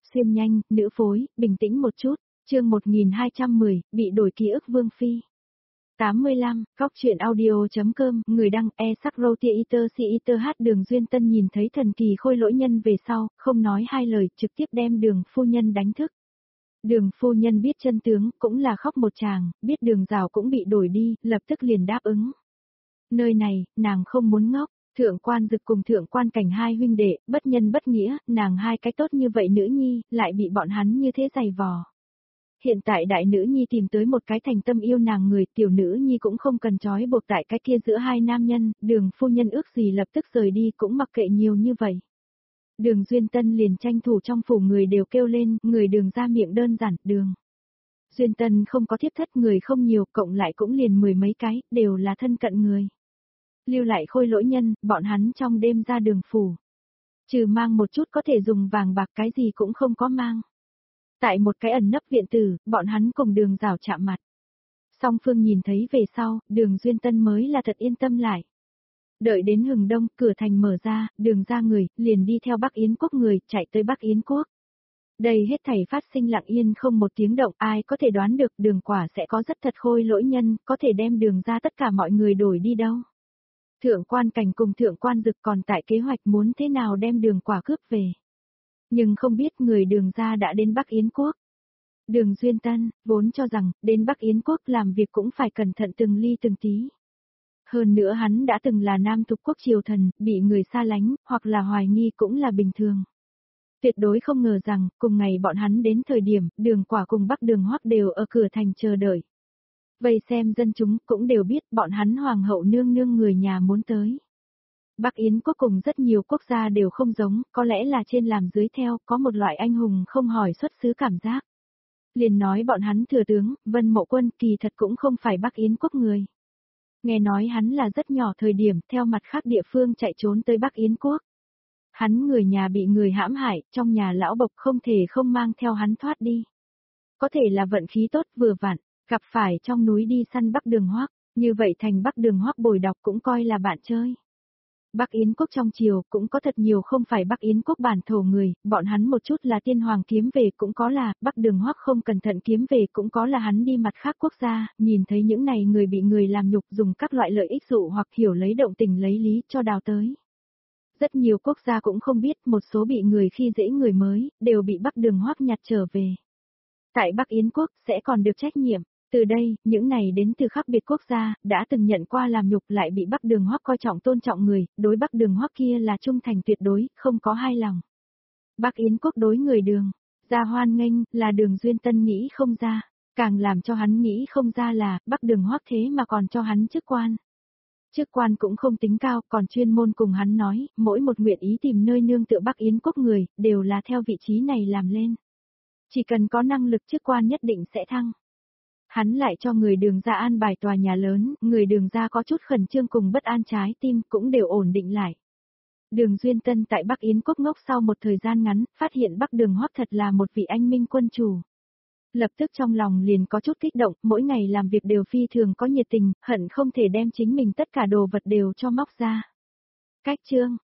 xuyên nhanh, nữ phối, bình tĩnh một chút, chương 1210, bị đổi ký ức Vương Phi. 85, góc truyện audio.com, người đăng e-sắc-rô-tia-iter-si-iter-h. Đường Duyên Tân nhìn thấy thần kỳ khôi lỗi nhân về sau, không nói hai lời, trực tiếp đem Đường phu nhân đánh thức. Đường phu nhân biết chân tướng, cũng là khóc một tràng, biết Đường Giảo cũng bị đổi đi, lập tức liền đáp ứng. Nơi này, nàng không muốn ngốc. Thượng quan Dực cùng thượng quan Cảnh hai huynh đệ, bất nhân bất nghĩa, nàng hai cái tốt như vậy nữ nhi, lại bị bọn hắn như thế giày vò. Hiện tại đại nữ nhi tìm tới một cái thành tâm yêu nàng người, tiểu nữ nhi cũng không cần trói buộc tại cái kia giữa hai nam nhân, Đường phu nhân ước gì lập tức rời đi cũng mặc kệ nhiều như vậy. Đường Duyên Tân liền tranh thủ trong phủ người đều kêu lên, người Đường ra miệng đơn giản, Đường. Duyên Tân không có thiếp thất, người không nhiều, cộng lại cũng liền mười mấy cái, đều là thân cận người. Lưu lại khôi lỗi nhân, bọn hắn trong đêm ra Đường phủ. Trừ mang một chút có thể dùng vàng bạc, cái gì cũng không có mang. Tại một cái ẩn nấp viện tử, bọn hắn cùng Đường Giảo chạm mặt. Song phương nhìn thấy về sau, Đường Duyên Tân mới là thật yên tâm lại. Đợi đến hừng đông, cửa thành mở ra, Đường ra người, liền đi theo Bắc Yến quốc người, chạy tới Bắc Yến quốc. Đây hết thảy phát sinh lặng yên không một tiếng động, ai có thể đoán được Đường quả sẽ có rất thật khôi lỗi nhân, có thể đem Đường ra tất cả mọi người đổi đi đâu. Thượng quan Cảnh cùng thượng quan Dực còn tại kế hoạch muốn thế nào đem Đường quả cướp về. Nhưng không biết người Đường ra đã đến Bắc Yến quốc. Đường Duyên Tân, vốn cho rằng, đến Bắc Yến quốc làm việc cũng phải cẩn thận từng ly từng tí. Hơn nữa hắn đã từng là nam thuộc quốc triều thần, bị người xa lánh, hoặc là hoài nghi cũng là bình thường. Tuyệt đối không ngờ rằng, cùng ngày bọn hắn đến thời điểm, Đường quả cùng Bắc Đường Hoắc đều ở cửa thành chờ đợi. Vây xem dân chúng cũng đều biết bọn hắn hoàng hậu nương nương người nhà muốn tới. Bắc Yến quốc cùng rất nhiều quốc gia đều không giống, có lẽ là trên làm dưới theo, có một loại anh hùng không hỏi xuất xứ cảm giác. Liền nói bọn hắn thừa tướng, Vân Mộ Quân kỳ thật cũng không phải Bắc Yến quốc người. Nghe nói hắn là rất nhỏ thời điểm, theo mặt khác địa phương chạy trốn tới Bắc Yến quốc. Hắn người nhà bị người hãm hại, trong nhà lão bộc không thể không mang theo hắn thoát đi. Có thể là vận khí tốt vừa vặn, gặp phải trong núi đi săn Bắc Đường Hoắc, như vậy thành Bắc Đường Hoắc bồi đọc cũng coi là bạn chơi. Bắc Yến quốc trong triều cũng có thật nhiều không phải Bắc Yến quốc bản thổ người, bọn hắn một chút là tiên hoàng kiếm về cũng có là, Bắc Đường Hoắc không cẩn thận kiếm về cũng có là hắn đi mặt khác quốc gia, nhìn thấy những này người bị người làm nhục dùng các loại lợi ích dụ hoặc hiểu lấy động tình lấy lý cho đào tới. Rất nhiều quốc gia cũng không biết, một số bị người khi dễ người mới, đều bị Bắc Đường Hoắc nhặt trở về. Tại Bắc Yến quốc sẽ còn được trách nhiệm. Từ đây, những này đến từ khác biệt quốc gia, đã từng nhận qua làm nhục lại bị Bắc Đường Hoắc coi trọng tôn trọng người, đối Bắc Đường Hoắc kia là trung thành tuyệt đối, không có hai lòng. Bắc Yến quốc đối người Đường ra hoan nghênh, là Đường Duyên Tân nghĩ không ra, càng làm cho hắn nghĩ không ra là, Bắc Đường Hoắc thế mà còn cho hắn chức quan. Chức quan cũng không tính cao, còn chuyên môn cùng hắn nói, mỗi một nguyện ý tìm nơi nương tựa Bắc Yến quốc người, đều là theo vị trí này làm lên. Chỉ cần có năng lực chức quan nhất định sẽ thăng. Hắn lại cho người Đường ra an bài tòa nhà lớn, người Đường ra có chút khẩn trương cùng bất an trái tim cũng đều ổn định lại. Đường Duyên Tân tại Bắc Yến quốc ngốc sau một thời gian ngắn, phát hiện Bắc Đường Hoắc thật là một vị anh minh quân chủ. Lập tức trong lòng liền có chút kích động, mỗi ngày làm việc đều phi thường có nhiệt tình, hận không thể đem chính mình tất cả đồ vật đều cho móc ra. Cách chương,